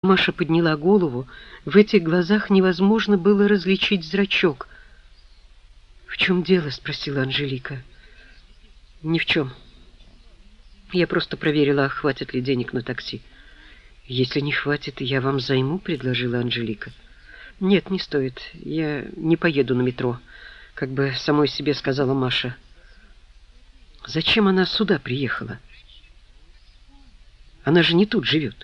Маша подняла голову. В этих глазах невозможно было различить зрачок. «В чем дело?» — спросила Анжелика. «Ни в чем. Я просто проверила, хватит ли денег на такси». «Если не хватит, я вам займу», — предложила Анжелика. «Нет, не стоит. Я не поеду на метро», — как бы самой себе сказала Маша. «Зачем она сюда приехала? Она же не тут живет».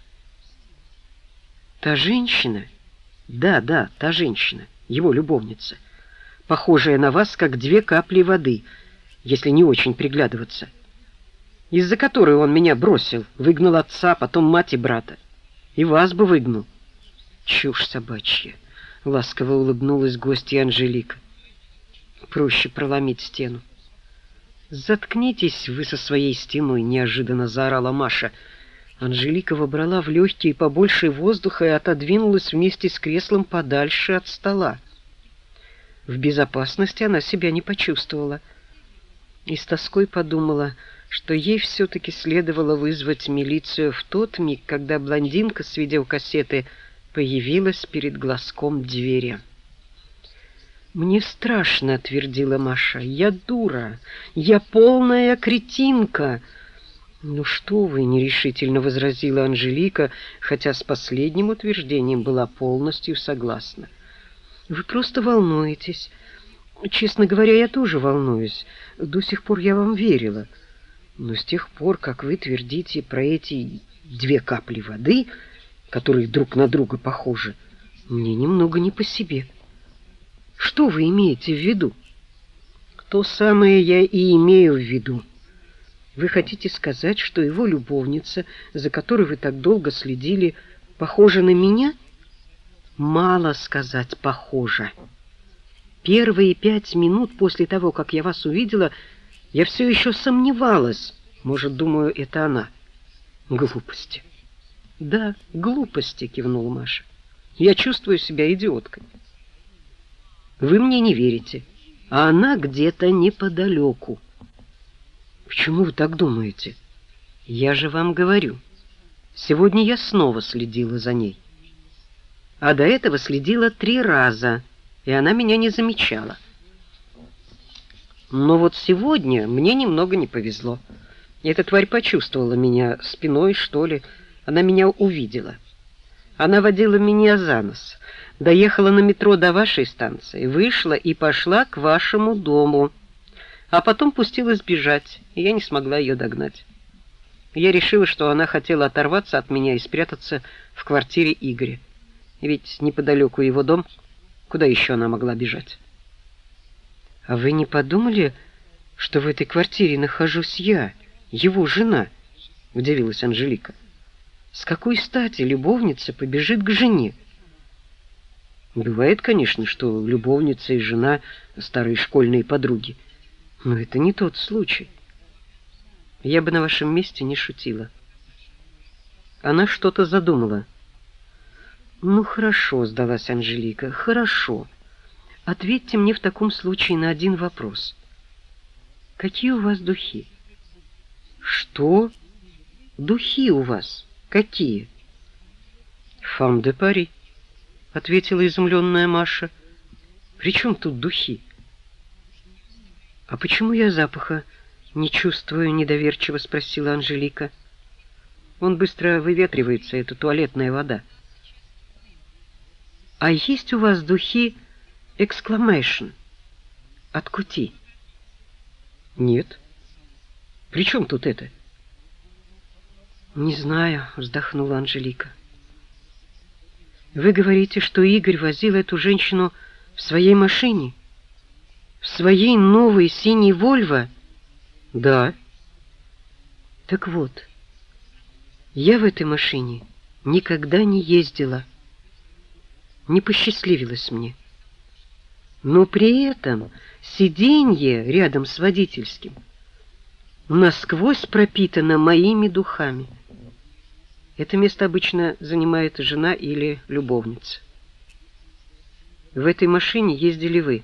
«Та женщина?» «Да, та женщина, его любовница, похожая на вас, как 2 капли воды, если не очень приглядываться, из-за которой он меня бросил, выгнал отца, потом мать и брата. И вас бы выгнал». «Чушь собачья», — ласково улыбнулась гостья Анжелика. «Проще проломить стену». «Заткнитесь вы со своей стеной», — неожиданно заорала Маша. Анжелика вобрала в легкие побольше воздуха и отодвинулась вместе с креслом подальше от стола. В безопасности она себя не почувствовала. И с тоской подумала, что ей все-таки следовало вызвать милицию в тот миг, когда блондинка с видеокассеты появилась перед глазком двери. «Мне страшно», — твердила Маша. «Я дура, я полная кретинка». «Ну что вы», — нерешительно возразила Анжелика, хотя с последним утверждением была полностью согласна. «Вы просто волнуетесь. Честно говоря, я тоже волнуюсь. До сих пор я вам верила. Но с тех пор, как вы твердите про эти 2 капли воды, которые друг на друга похожи, мне немного не по себе». «Что вы имеете в виду?» «То самое я и имею в виду. Вы хотите сказать, что его любовница, за которой вы так долго следили, похожа на меня?» «Мало сказать похожа. Первые 5 минут после того, как я вас увидела, я все еще сомневалась. Может, думаю, это она». «Глупости». «Да, глупости», — кивнула Маша. «Я чувствую себя идиоткой. Вы мне не верите, а она где-то неподалеку». «Почему вы так думаете?» «Я же вам говорю. Сегодня я снова следила за ней. А до этого следила 3 раза, и она меня не замечала. Но вот сегодня мне немного не повезло. Эта тварь почувствовала меня спиной, что ли. Она меня увидела. Она водила меня за нос, доехала на метро до вашей станции, вышла и пошла к вашему дому, а потом пустилась бежать, и я не смогла ее догнать. Я решила, что она хотела оторваться от меня и спрятаться в квартире Игоря. Ведь неподалеку его дом, куда еще она могла бежать?» «А вы не подумали, что в этой квартире нахожусь я, его жена?» — удивилась Анжелика. «С какой стати любовница побежит к жене?» «Бывает, конечно, что любовница и жена — старые школьные подруги. Но это не тот случай. Я бы на вашем месте не шутила». Она что-то задумала. «Ну, хорошо», — сдалась Анжелика, — «хорошо. Ответьте мне в таком случае на один вопрос. Какие у вас духи?» «Что? Духи у вас? Какие?» «Фам де Пари», — ответила изумленная Маша. «При чем тут духи?» «А почему я запаха не чувствую?» — недоверчиво спросила Анжелика. «Он быстро выветривается, это туалетная вода». «А есть у вас духи Exclamation от Кути?» «Нет. При чем тут это?» «Не знаю», — вздохнула Анжелика. «Вы говорите, что Игорь возил эту женщину в своей машине? В своей новой синей Вольво?» «Да». «Так вот, я в этой машине никогда не ездила. Не посчастливилось мне. Но при этом сиденье рядом с водительским насквозь пропитано моими духами. Это место обычно занимает жена или любовница. В этой машине ездили вы?»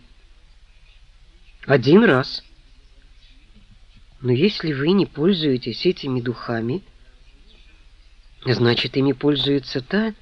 «1 раз». «Но если вы не пользуетесь этими духами, значит, ими пользуется та,